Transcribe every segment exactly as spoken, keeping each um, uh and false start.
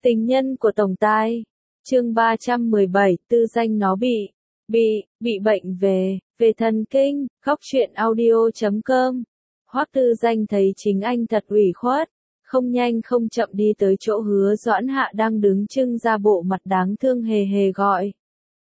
Tình nhân của tổng tài. Chương ba trăm mười bảy, tư danh nó bị, bị, bị bệnh về, về thần kinh, khóc chuyện audio chấm com. Hoắc Tư Danh thấy chính anh thật ủy khuất, không nhanh không chậm đi tới chỗ Hứa Doãn Hạ đang đứng trưng ra bộ mặt đáng thương hề hề gọi.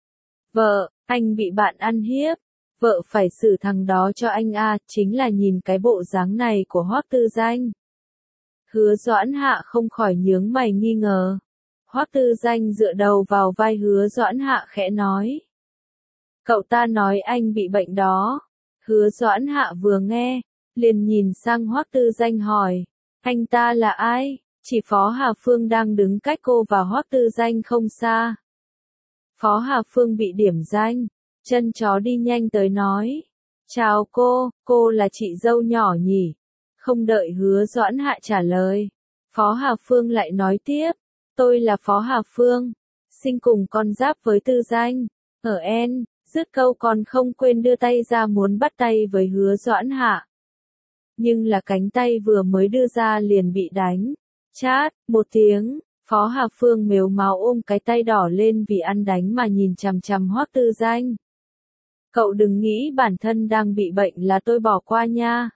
Vợ, anh bị bạn ăn hiếp, vợ phải xử thằng đó cho anh a, chính là nhìn cái bộ dáng này của Hoắc Tư Danh. Hứa Doãn Hạ không khỏi nhướng mày nghi ngờ. Hoắc Tư Danh dựa đầu vào vai Hứa Doãn Hạ khẽ nói. Cậu ta nói anh bị bệnh đó. Hứa Doãn Hạ vừa nghe, liền nhìn sang Hoắc Tư Danh hỏi. Anh ta là ai? Chỉ Phó Hà Phương đang đứng cách cô và Hoắc Tư Danh không xa. Phó Hà Phương bị điểm danh, chân chó đi nhanh tới nói. Chào cô, cô là chị dâu nhỏ nhỉ? Không đợi Hứa Doãn Hạ trả lời, Phó Hà Phương lại nói tiếp. Tôi là Phó Hà Phương, sinh cùng con giáp với Tư Danh. Ở En, dứt câu còn không quên đưa tay ra muốn bắt tay với Hứa Doãn Hạ. Nhưng là cánh tay vừa mới đưa ra liền bị đánh. Chát, một tiếng, Phó Hà Phương mếu máo ôm cái tay đỏ lên vì ăn đánh mà nhìn chằm chằm Hoắc Tư Danh. Cậu đừng nghĩ bản thân đang bị bệnh là tôi bỏ qua nha.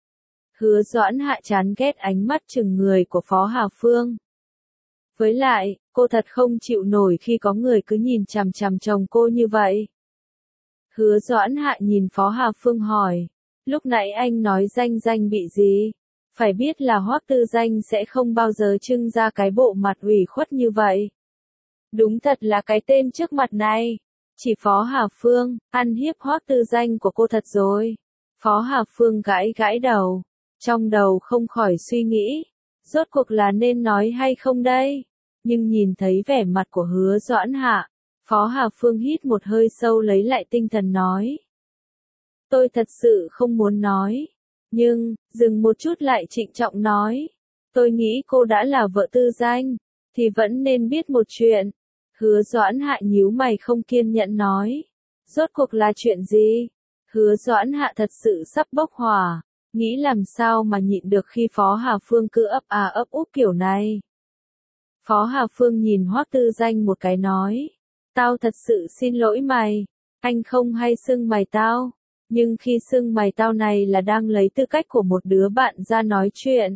Hứa Doãn Hạ chán ghét ánh mắt chừng người của Phó Hà Phương. Với lại, cô thật không chịu nổi khi có người cứ nhìn chằm chằm chồng cô như vậy. Hứa Doãn Hạ nhìn Phó Hà Phương hỏi, lúc nãy anh nói Danh Danh bị gì? Phải biết là Hoắc Tư Danh sẽ không bao giờ trưng ra cái bộ mặt ủy khuất như vậy. Đúng thật là cái tên trước mặt này. Chỉ Phó Hà Phương, ăn hiếp Hoắc Tư Danh của cô thật rồi. Phó Hà Phương gãi gãi đầu, trong đầu không khỏi suy nghĩ, rốt cuộc là nên nói hay không đây? Nhưng nhìn thấy vẻ mặt của Hứa Doãn Hạ, Phó Hà Phương hít một hơi sâu lấy lại tinh thần nói. Tôi thật sự không muốn nói. Nhưng, dừng một chút lại trịnh trọng nói. Tôi nghĩ cô đã là vợ Tư Danh, thì vẫn nên biết một chuyện. Hứa Doãn Hạ nhíu mày không kiên nhẫn nói. Rốt cuộc là chuyện gì? Hứa Doãn Hạ thật sự sắp bốc hỏa, nghĩ làm sao mà nhịn được khi Phó Hà Phương cứ ấp à ấp úp kiểu này. Phó Hà Phương nhìn Hoắc Tư Danh một cái nói. Tao thật sự xin lỗi mày, anh không hay xưng mày tao. Nhưng khi xưng mày tao này là đang lấy tư cách của một đứa bạn ra nói chuyện.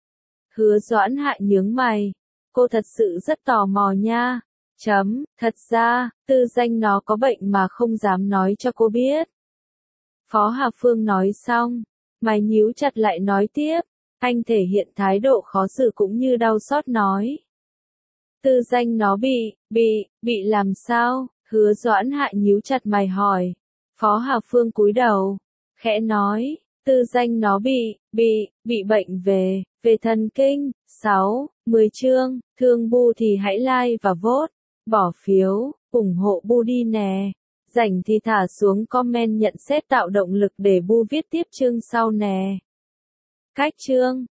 Hứa Doãn Hạ nhướng mày. Cô thật sự rất tò mò nha. Chấm, thật ra, Tư Danh nó có bệnh mà không dám nói cho cô biết. Phó Hà Phương nói xong, mày nhíu chặt lại nói tiếp. Anh thể hiện thái độ khó xử cũng như đau xót nói. Tư Danh nó bị, bị, bị làm sao? Hứa Doãn Hạ nhíu chặt mày hỏi. Phó Hà Phương cúi đầu, khẽ nói, Tư Danh nó bị, bị, bị bệnh về, về thần kinh. Sáu, mười chương, thương Bu thì hãy like và vote, bỏ phiếu, ủng hộ Bu đi nè. Rảnh thì thả xuống comment nhận xét tạo động lực để Bu viết tiếp chương sau nè. Cách chương